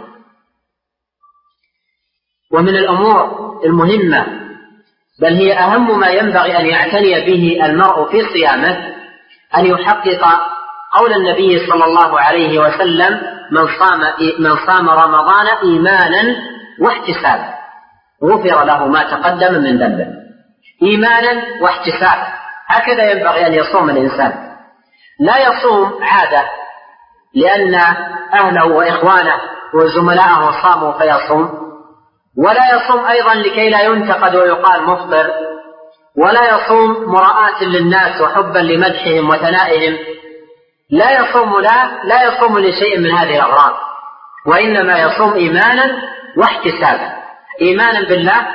ومن الأمور المهمة بل هي أهم ما ينبغي أن يعتني به المرء في صيامه أن يحقق قول النبي صلى الله عليه وسلم: من صام رمضان إيمانا واحتسابا غفر له ما تقدم من ذنبه. إيمانا واحتسابا، هكذا ينبغي أن يصوم الإنسان. لا يصوم عادة لأن أهله وإخوانه وزملائه صاموا فيصوم، ولا يصوم أيضا لكي لا ينتقد ويقال مفطر، ولا يصوم مراءة للناس وحبا لمدحهم وثنائهم، لا يصوم لشيء من هذه الأغراض، وإنما يصوم إيمانا واحتسابا، إيمانا بالله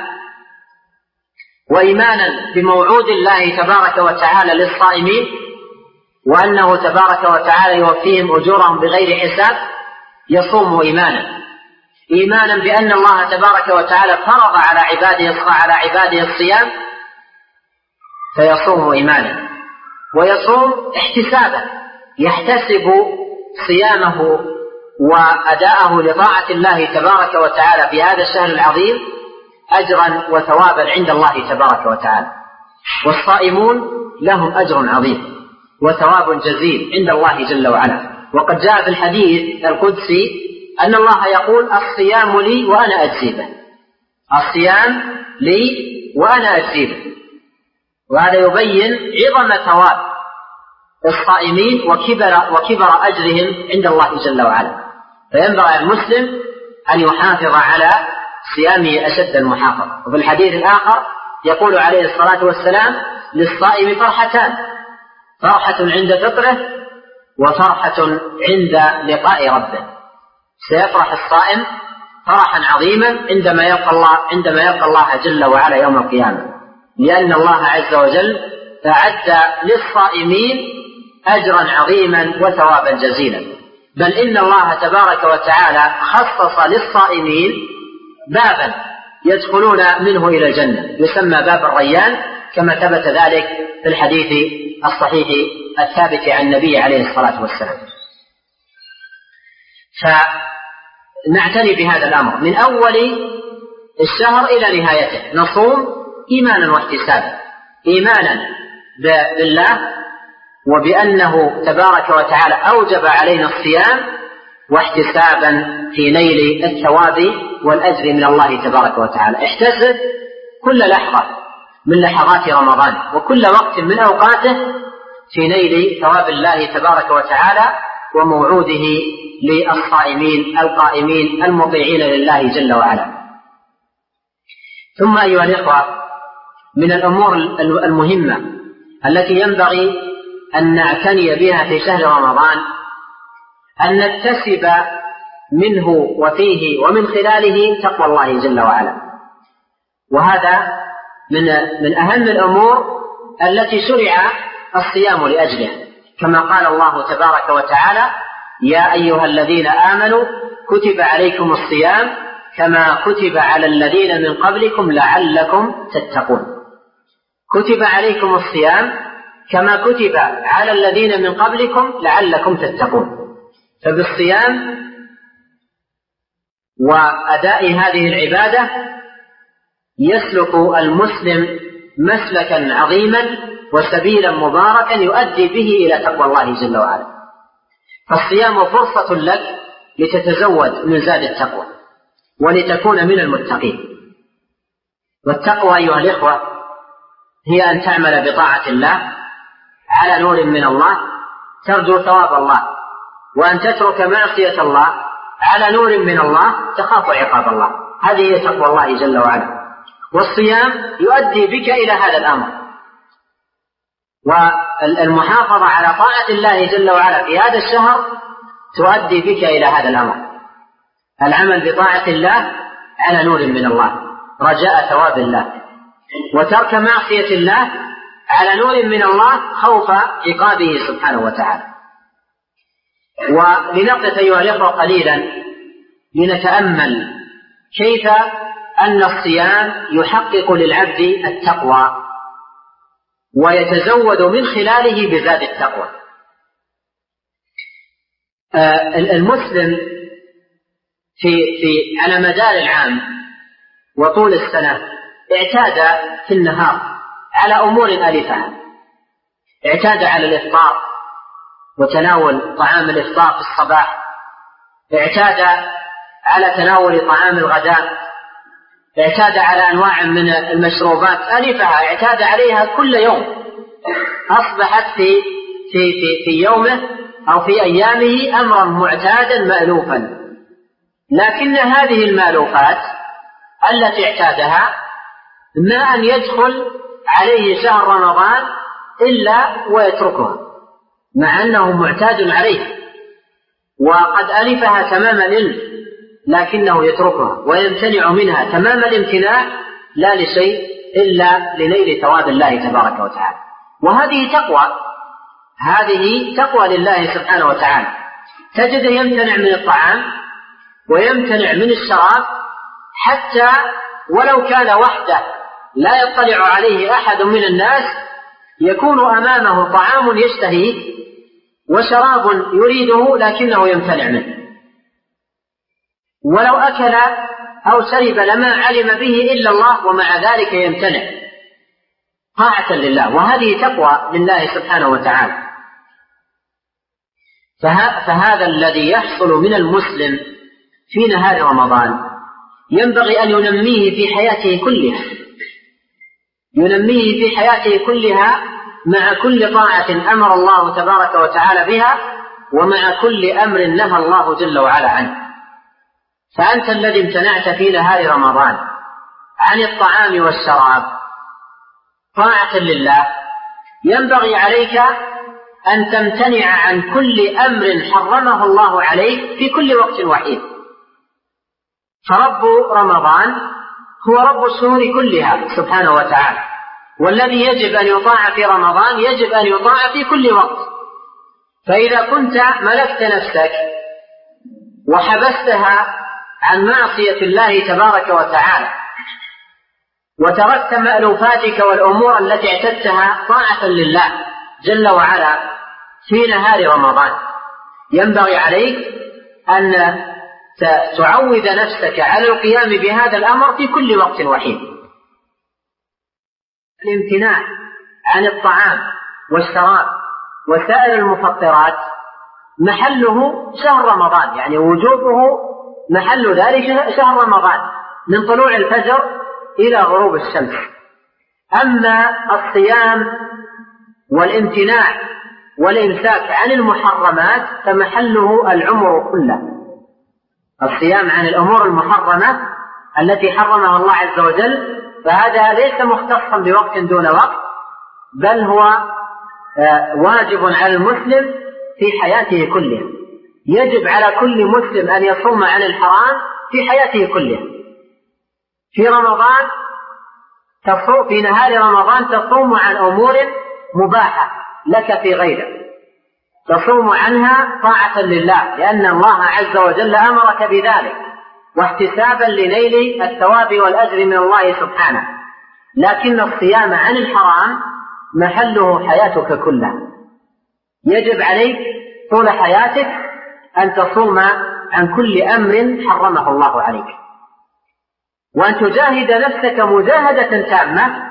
وإيمانا بموعود الله تبارك وتعالى للصائمين، وأنه تبارك وتعالى يوفيهم أجورهم بغير حساب. يصوم إيمانا بأن الله تبارك وتعالى فرض على عباده الصيام فيصوم إيمانا، ويصوم احتسابا، يحتسب صيامه وأداءه لطاعة الله تبارك وتعالى في هذا الشهر العظيم أجرا وثوابا عند الله تبارك وتعالى. والصائمون لهم أجر عظيم وثواب جزيل عند الله جل وعلا. وقد جاء في الحديث القدسي أن الله يقول: الصيام لي وأنا أجزي به، الصيام لي وأنا أجزي به. وهذا يبين عظم ثواب الصائمين وكبر أجرهم عند الله جل وعلا. فينبغي المسلم أن يحافظ على صيامه أشد المحافظة. وفي الحديث الآخر يقول عليه الصلاة والسلام: للصائم فرحتان، فرحة عند فطره وفرحة عند لقاء ربه. سيفرح الصائم فرحا عظيما عندما يلقى الله جل وعلا يوم القيامة، لأن الله عز وجل أعد للصائمين أجرا عظيما وثوابا جزيلا. بل إن الله تبارك وتعالى خصص للصائمين بابا يدخلون منه إلى الجنة يسمى باب الريان، كما ثبت ذلك في الحديث الصحيح الثابت عن النبي عليه الصلاة والسلام. فنعتني بهذا الأمر من أول الشهر إلى نهايته، نصوم إيمانا واحتسابا، إيمانا بالله وبأنه تبارك وتعالى أوجب علينا الصيام، واحتسابا في نيل الثواب والأجر من الله تبارك وتعالى. احتسب كل لحظة من لحظات رمضان وكل وقت من أوقاته في نيل ثواب الله تبارك وتعالى وموعوده للصائمين القائمين المطيعين لله جل وعلا. ثم أيها الإخوة، من الأمور المهمة التي ينبغي أن نعتني بها في شهر رمضان أن نكتسب منه وفيه ومن خلاله تقوى الله جل وعلا. وهذا من أهم الأمور التي شرع الصيام لأجلها، كما قال الله تبارك وتعالى: يا أيها الذين آمنوا كتب عليكم الصيام كما كتب على الذين من قبلكم لعلكم تتقون. كتب عليكم الصيام كما كتب على الذين من قبلكم لعلكم تتقون. فبالصيام وأداء هذه العبادة يسلك المسلم مسلكا عظيما وسبيلا مباركا يؤدي به إلى تقوى الله جل وعلا. فالصيام فرصة لك لتتزود من زاد التقوى ولتكون من المتقين. والتقوى أيها الإخوة هي أن تعمل بطاعة الله على نور من الله ترجو ثواب الله، وأن تترك معصية الله على نور من الله تخاف عقاب الله. هذه هي تقوى الله جل وعلا. والصيام يؤدي بك إلى هذا الأمر، والمحافظة على طاعة الله جل وعلا في هذا الشهر تؤدي بك إلى هذا الأمر، العمل بطاعة الله على نور من الله رجاء ثواب الله، وترك معصية الله على نور من الله خوف عقابه سبحانه وتعالى. ولنقف أيها الإخوة قليلا لنتأمل كيف أن الصيام يحقق للعبد التقوى ويتزود من خلاله بزاد التقوى. المسلم على مدار العام وطول السنة اعتاد في النهار على أمور ألفة، اعتاد على الإفطار وتناول طعام الإفطار في الصباح، اعتاد على تناول طعام الغداء، اعتاد على أنواع من المشروبات ألفة اعتاد عليها كل يوم، أصبحت في يومه أو في أيامه أمرا معتادا مألوفا. لكن هذه المألوفات التي اعتادها ما أن يدخل عليه شهر رمضان إلا ويتركها، مع أنه معتاد عليها وقد ألفها تمام الإلف، لكنه يتركها ويمتنع منها تمام الامتناع، لا لشيء إلا لنيل ثواب الله تبارك وتعالى. وهذه تقوى لله سبحانه وتعالى. تجد يمتنع من الطعام ويمتنع من الشراب، حتى ولو كان وحده لا يطلع عليه أحد من الناس يكون أمامه طعام يشتهيه وشراب يريده لكنه يمتنع منه، ولو أكل أو شرب لما علم به إلا الله، ومع ذلك يمتنع طاعة لله. وهذه تقوى لله سبحانه وتعالى. فهذا الذي يحصل من المسلم في نهار رمضان ينبغي أن ينميه في حياته كلها، ينميه في حياته كلها مع كل طاعة أمر الله تبارك وتعالى بها، ومع كل أمر نهى الله جل وعلا عنه. فأنت الذي امتنعت في نهار رمضان عن الطعام والشراب طاعة لله، ينبغي عليك أن تمتنع عن كل أمر حرمه الله عليك في كل وقت وحيد. فرب رمضان هو رب الشهور كلها سبحانه وتعالى، والذي يجب أن يطاع في رمضان يجب أن يطاع في كل وقت. فإذا كنت ملكت نفسك وحبستها عن معصية الله تبارك وتعالى وتركت مألوفاتك والأمور التي اعتدتها طاعة لله جل وعلا في نهار رمضان، ينبغي عليك أن تعود نفسك على القيام بهذا الأمر في كل وقت وحيد. الامتناع عن الطعام والشراب وسائر المفطرات محله شهر رمضان، يعني وجوبه محل ذلك شهر رمضان من طلوع الفجر إلى غروب الشمس. أما الصيام والامتناع والإمساك عن المحرمات فمحله العمر كله. الصيام عن الأمور المحرمة التي حرمها الله عز وجل فهذا ليس مختصا بوقت دون وقت، بل هو واجب على المسلم في حياته كلها. يجب على كل مسلم أن يصوم عن الحرام في حياته كلها. في رمضان في نهار رمضان تصوم عن أمور مباحة لك في غيره، تصوم عنها طاعة لله لأن الله عز وجل أمرك بذلك واحتسابا لنيل الثواب والأجر من الله سبحانه. لكن الصيام عن الحرام محله حياتك كلها. يجب عليك طول حياتك أن تصوم عن كل أمر حرمه الله عليك، وأن تجاهد نفسك مجاهدة تامة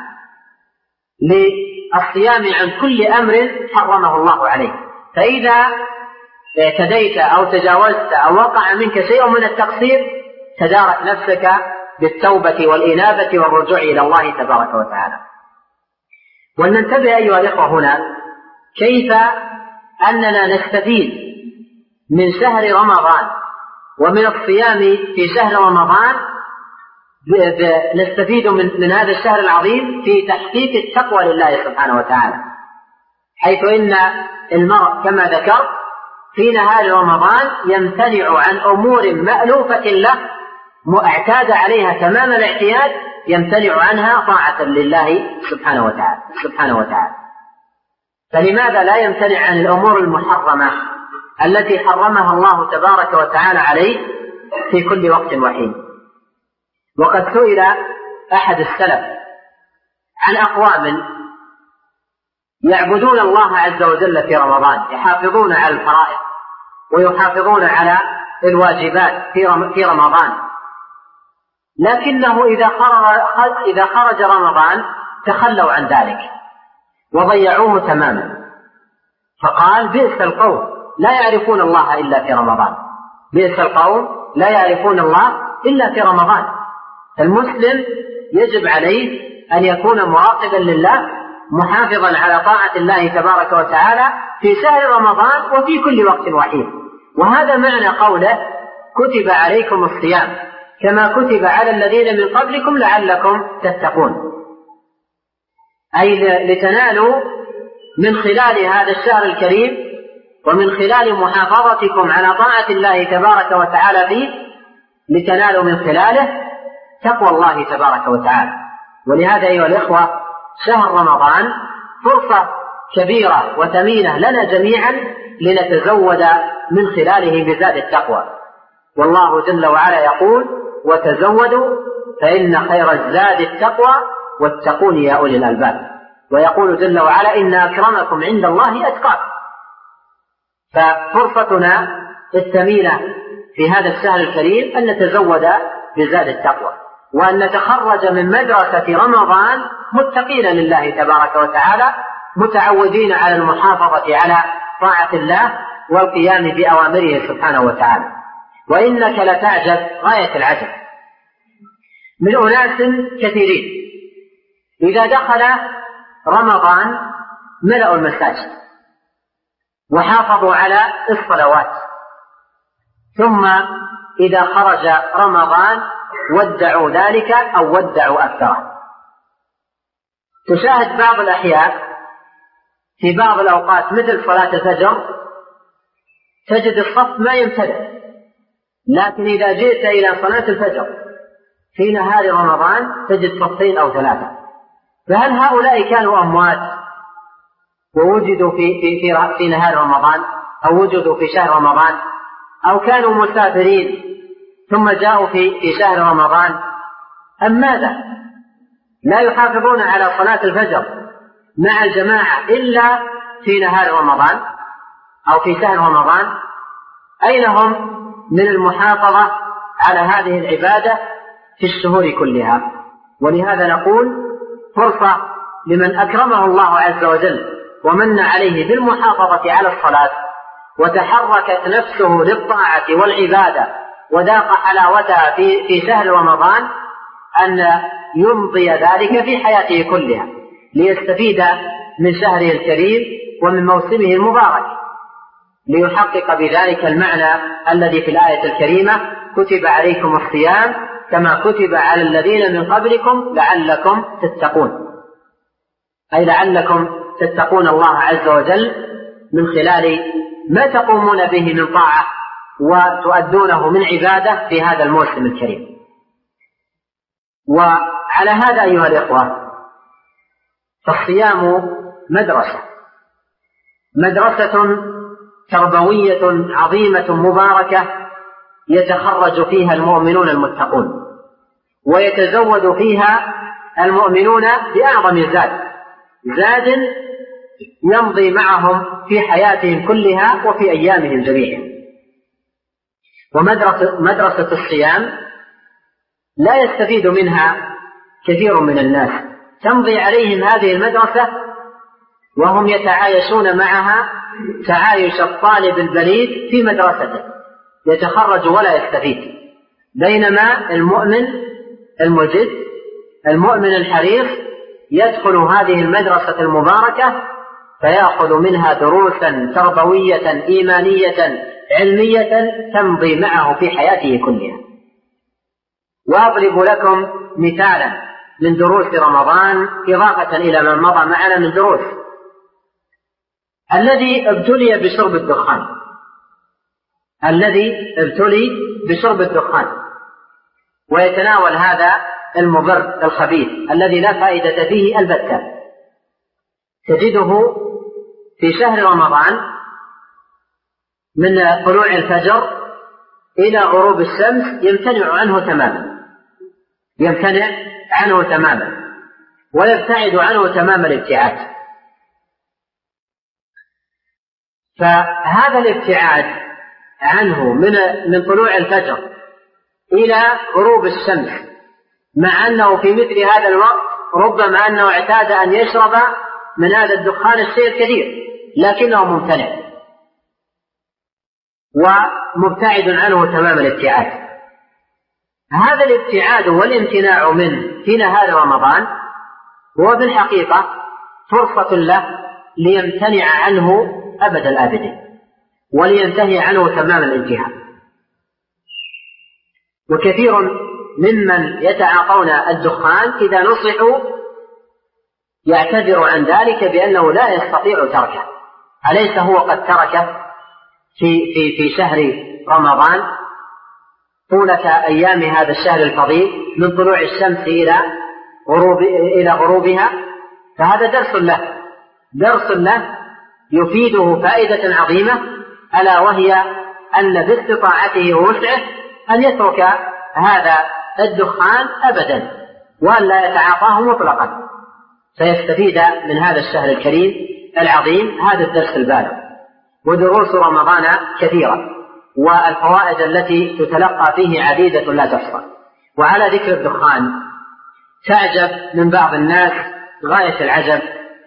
للصيام عن كل أمر حرمه الله عليك. فإذا اعتديت أو تجاوزت أو وقع منك شيء من التقصير تدارك نفسك بالتوبة والإنابة والرجوع إلى الله تبارك وتعالى. ولننتبه أيها الإخوة هنا كيف أننا نستفيد من شهر رمضان ومن الصيام في شهر رمضان، نستفيد من هذا الشهر العظيم في تحقيق التقوى لله سبحانه وتعالى، حيث إن المرء كما ذكر في نهار رمضان يمتنع عن أمور مألوفة له اعتاد عليها تمام الاعتياد، يمتنع عنها طاعة لله سبحانه وتعالى. فلماذا لا يمتنع عن الأمور المحرمة التي حرمها الله تبارك وتعالى عليه في كل وقت وحين؟ وقد سئل أحد السلف عن أقوام يعبدون الله عز وجل في رمضان، يحافظون على الفرائض ويحافظون على الواجبات في رمضان، لكنه إذا خرج رمضان تخلوا عن ذلك وضيعوه تماما. فقال: بئس القوم لا يعرفون الله إلا في رمضان. بئس القوم لا يعرفون الله إلا في رمضان. المسلم يجب عليه أن يكون مراقبا لله، محافظا على طاعة الله تبارك وتعالى في شهر رمضان وفي كل وقت وحين. وهذا معنى قوله: كتب عليكم الصيام كما كتب على الذين من قبلكم لعلكم تتقون، أي لتنالوا من خلال هذا الشهر الكريم ومن خلال محافظتكم على طاعة الله تبارك وتعالى فيه، لتنالوا من خلاله تقوى الله تبارك وتعالى. ولهذا أيها الإخوة، شهر رمضان فرصة كبيرة وثمينة لنا جميعا لنتزود من خلاله بزاد التقوى. والله جل وعلا يقول: وتزودوا فإن خير الزاد التقوى واتقون يا أولي الألباب. ويقول جل وعلا: إن أكرمكم عند الله أتقاكم. ففرصتنا الثمينة في هذا الشهر الكريم أن نتزود بزاد التقوى، وأن نتخرج من مدرسة رمضان متقين لله تبارك وتعالى، متعودين على المحافظة على طاعة الله والقيام بأوامره سبحانه وتعالى. وإنك لتعجب غاية العجب من أناس كثيرين إذا دخل رمضان ملأوا المساجد وحافظوا على الصلوات، ثم إذا خرج رمضان ودعوا ذلك أو ودعوا أكثره. تشاهد بعض الأحيان في بعض الأوقات مثل صلاة الفجر تجد الصف ما يمتلئ، لكن إذا جئت إلى صلاة الفجر في نهار رمضان تجد صفين أو ثلاثة. فهل هؤلاء كانوا أموات ووجدوا في نهار رمضان، أو وجدوا في شهر رمضان، أو كانوا مسافرين ثم جاءوا في شهر رمضان، أم ماذا؟ لا يحافظون على صلاة الفجر مع الجماعة إلا في نهار رمضان أو في شهر رمضان. أين هم من المحافظة على هذه العبادة في الشهور كلها؟ ولهذا نقول: فرصة لمن أكرمه الله عز وجل ومن عليه بالمحافظة على الصلاة وتحركت نفسه للطاعة والعبادة وذاق حلاوتها في شهر رمضان، أن يمضي ذلك في حياته كلها ليستفيد من شهره الكريم ومن موسمه المبارك، ليحقق بذلك المعنى الذي في الآية الكريمة: كتب عليكم الصيام كما كتب على الذين من قبلكم لعلكم تتقون، أي لعلكم تتقون الله عز وجل من خلال ما تقومون به من طاعة وتؤدونه من عبادة في هذا الموسم الكريم. وعلى هذا أيها الإخوة، فالصيام مدرسة تربوية عظيمة مباركة يتخرج فيها المؤمنون المتقون، ويتزود فيها المؤمنون بأعظم زاد يمضي معهم في حياتهم كلها وفي أيامهم جميعا. ومدرسة الصيام لا يستفيد منها كثير من الناس، تمضي عليهم هذه المدرسة وهم يتعايشون معها تعايش الطالب البليد في مدرسته، يتخرج ولا يستفيد. بينما المؤمن المجد، المؤمن الحريص، يدخل هذه المدرسة المباركة فيأخذ منها دروسا تربوية إيمانية علمية تمضي معه في حياته كلها. وأضرب لكم مثالا من دروس رمضان إضافة إلى ما مضى معنا من دروس. الذي ابتلي بشرب الدخان ويتناول هذا المضر الخبيث الذي لا فائدة فيه البتة، تجده في شهر رمضان من طلوع الفجر إلى غروب الشمس يمتنع عنه تماما ويبتعد عنه تمام الابتعاد. فهذا الابتعاد عنه من طلوع الفجر إلى غروب الشمس، مع أنه في مثل هذا الوقت ربما أنه اعتاد أن يشرب من هذا الدخان الشيء الكثير، لكنه ممتنع ومبتعد عنه تمام الابتعاد. هذا الابتعاد والامتناع منه في نهار رمضان هو بالحقيقة فرصة له ليمتنع عنه أبد الآبدين ولينتهي عنه تمام الانتهاء. وكثير ممن يتعاطون الدخان إذا نصحوا يعتذر عن ذلك بأنه لا يستطيع تركه. أليس هو قد تركه في شهر رمضان طولة أيام هذا الشهر الفضيل من طلوع الشمس إلى غروبها؟ فهذا درس له يفيده فائدة عظيمة، ألا وهي أن باستطاعته ووسعه أن يترك هذا الدخان أبدا وأن لا يتعاطاه مطلقا، سيستفيد من هذا الشهر الكريم العظيم هذا الدرس البالغ. ودروس رمضان كثيرة والفوائد التي تتلقى فيه عديدة لا تحصى. وعلى ذكر الدخان تعجب من بعض الناس غاية العجب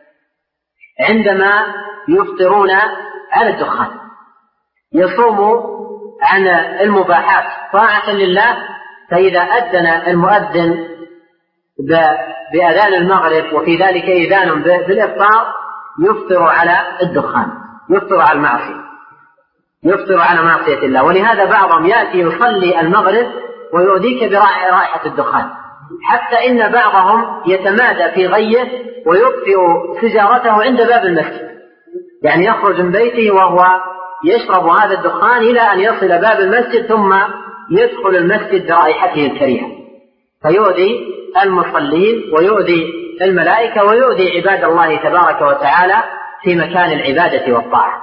عندما يفطرون على الدخان، يصوم عن المباحات طاعة لله، فإذا أذن المؤذن بأذان المغرب وفي ذلك إذان بالإفطار يفطر على الدخان، يفطر على المعصية، يفطر على معصية الله. ولهذا بعضهم يأتي يصلي المغرب ويؤذيك برائحة الدخان، حتى إن بعضهم يتمادى في غيه ويطفئ سجارته عند باب المسجد، يعني يخرج من بيته وهو يشرب هذا الدخان إلى أن يصل باب المسجد ثم يدخل المسجد برائحته الكريهة، فيؤذي المصلين ويؤذي الملائكة ويؤذي عباد الله تبارك وتعالى في مكان العبادة والطاعة.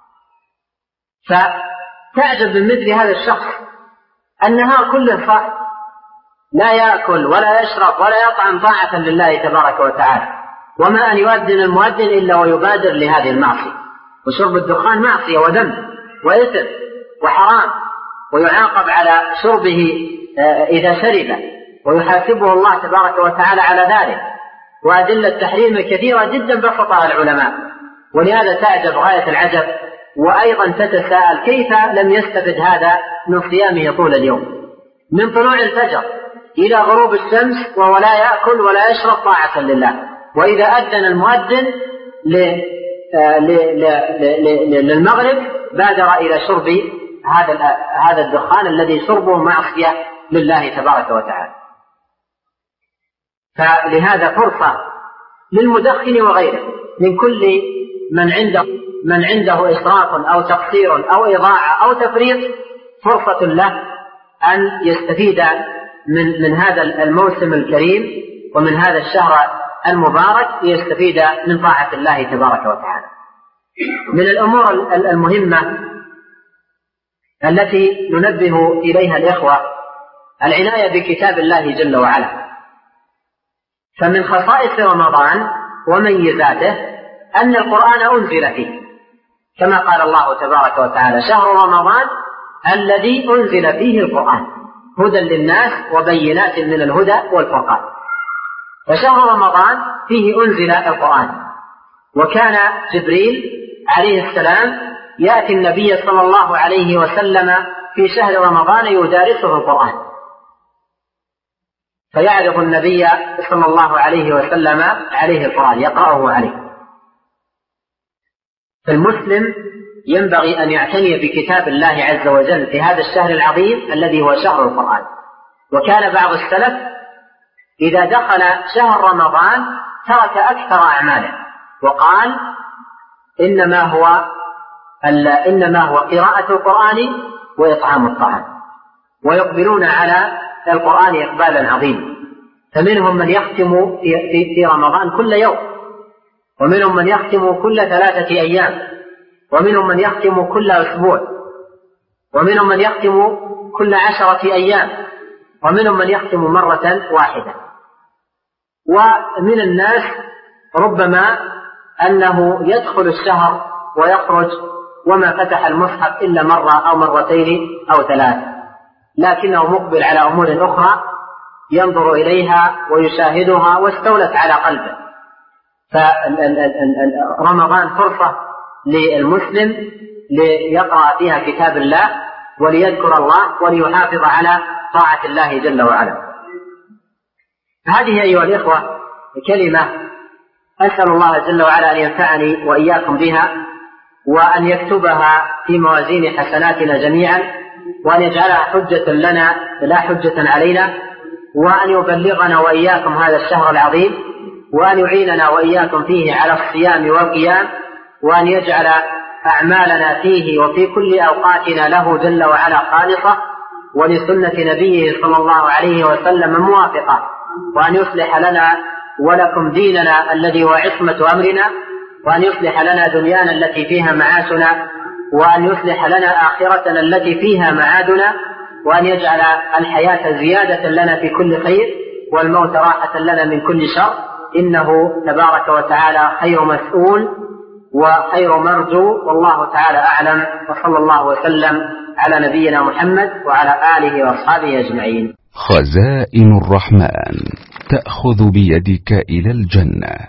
فتعجب من مثل هذا الشخص النهار كله صائم، لا يأكل ولا يشرب ولا يطعم طاعة لله تبارك وتعالى، وما أن يؤذن المؤذن إلا ويبادر لهذه المعصية. وشرب الدخان معصية وذنب وإثم وحرام، ويعاقب على شربه إذا شرب، ويحاسبه الله تبارك وتعالى على ذلك. وأدلة تحريم كثيرة جدا بسطها العلماء، ولهذا تعجب غاية العجب، وأيضا تتساءل كيف لم يستفد هذا من صيامه طول اليوم من طلوع الفجر إلى غروب الشمس وهو لا يأكل ولا يشرب طاعة لله، وإذا أذن المؤذن للمغرب بادر إلى شرب هذا الدخان الذي شربه معصية لله تبارك وتعالى. فلهذا فرصة للمدخن وغيره من كل من عنده إسراف أو تقصير أو إضاعة أو تفريط، فرصة له أن يستفيد من هذا الموسم الكريم ومن هذا الشهر المبارك، ليستفيد من طاعة الله تبارك وتعالى. من الأمور المهمة التي ننبه إليها الإخوة العناية بكتاب الله جل وعلا. فمن خصائص رمضان وميزاته أن القرآن أنزل فيه، كما قال الله تبارك وتعالى: شهر رمضان الذي أنزل فيه القرآن هدى للناس وبينات من الهدى والفرقان. فشهر رمضان فيه أنزل القرآن، وكان جبريل عليه السلام يأتي النبي صلى الله عليه وسلم في شهر رمضان يدارسه القرآن، فيعرض النبي صلى الله عليه وسلم عليه القرآن يقرأه عليه. فالمسلم ينبغي أن يعتني بكتاب الله عز وجل في هذا الشهر العظيم الذي هو شهر القرآن. وكان بعض السلف إذا دخل شهر رمضان ترك أكثر أعماله وقال: إنما هو قراءة القرآن وإطعام الطعام، ويقبلون على القرآن إقبالا عظيما. فمنهم من يختم في رمضان كل يوم، ومنهم من يختم كل 3 أيام، ومنهم من يختم كل أسبوع، ومنهم من يختم كل 10 أيام، ومنهم من يختم مرة واحدة. ومن الناس ربما أنه يدخل الشهر ويخرج وما فتح المصحف إلا مرة أو مرتين أو 3، لكنه مقبل على أمور أخرى ينظر إليها ويشاهدها واستولت على قلبه. فرمضان فرصة للمسلم ليقرأ فيها كتاب الله وليذكر الله وليحافظ على طاعة الله جل وعلا. هذه أيها الإخوة كلمة أسأل الله جل وعلا أن ينفعني وإياكم بها، وأن يكتبها في موازين حسناتنا جميعا، وأن يجعلها حجة لنا لا حجة علينا، وأن يبلغنا وإياكم هذا الشهر العظيم، وأن يعيننا وإياكم فيه على الصيام والقيام، وأن يجعل أعمالنا فيه وفي كل أوقاتنا له جل وعلا خالصة ولسنة نبيه صلى الله عليه وسلم موافقة، وأن يصلح لنا ولكم ديننا الذي هو عصمة أمرنا، وأن يصلح لنا دنيانا التي فيها معاشنا، وأن يصلح لنا آخرتنا التي فيها معادنا، وأن يجعل الحياة زيادة لنا في كل خير والموت راحة لنا من كل شر، إنه تبارك وتعالى خير مسؤول وخير مرجو، والله تعالى أعلم، وصلى الله وسلم على نبينا محمد وعلى آله وأصحابه أجمعين. خزائن الرحمن تأخذ بيدك إلى الجنة.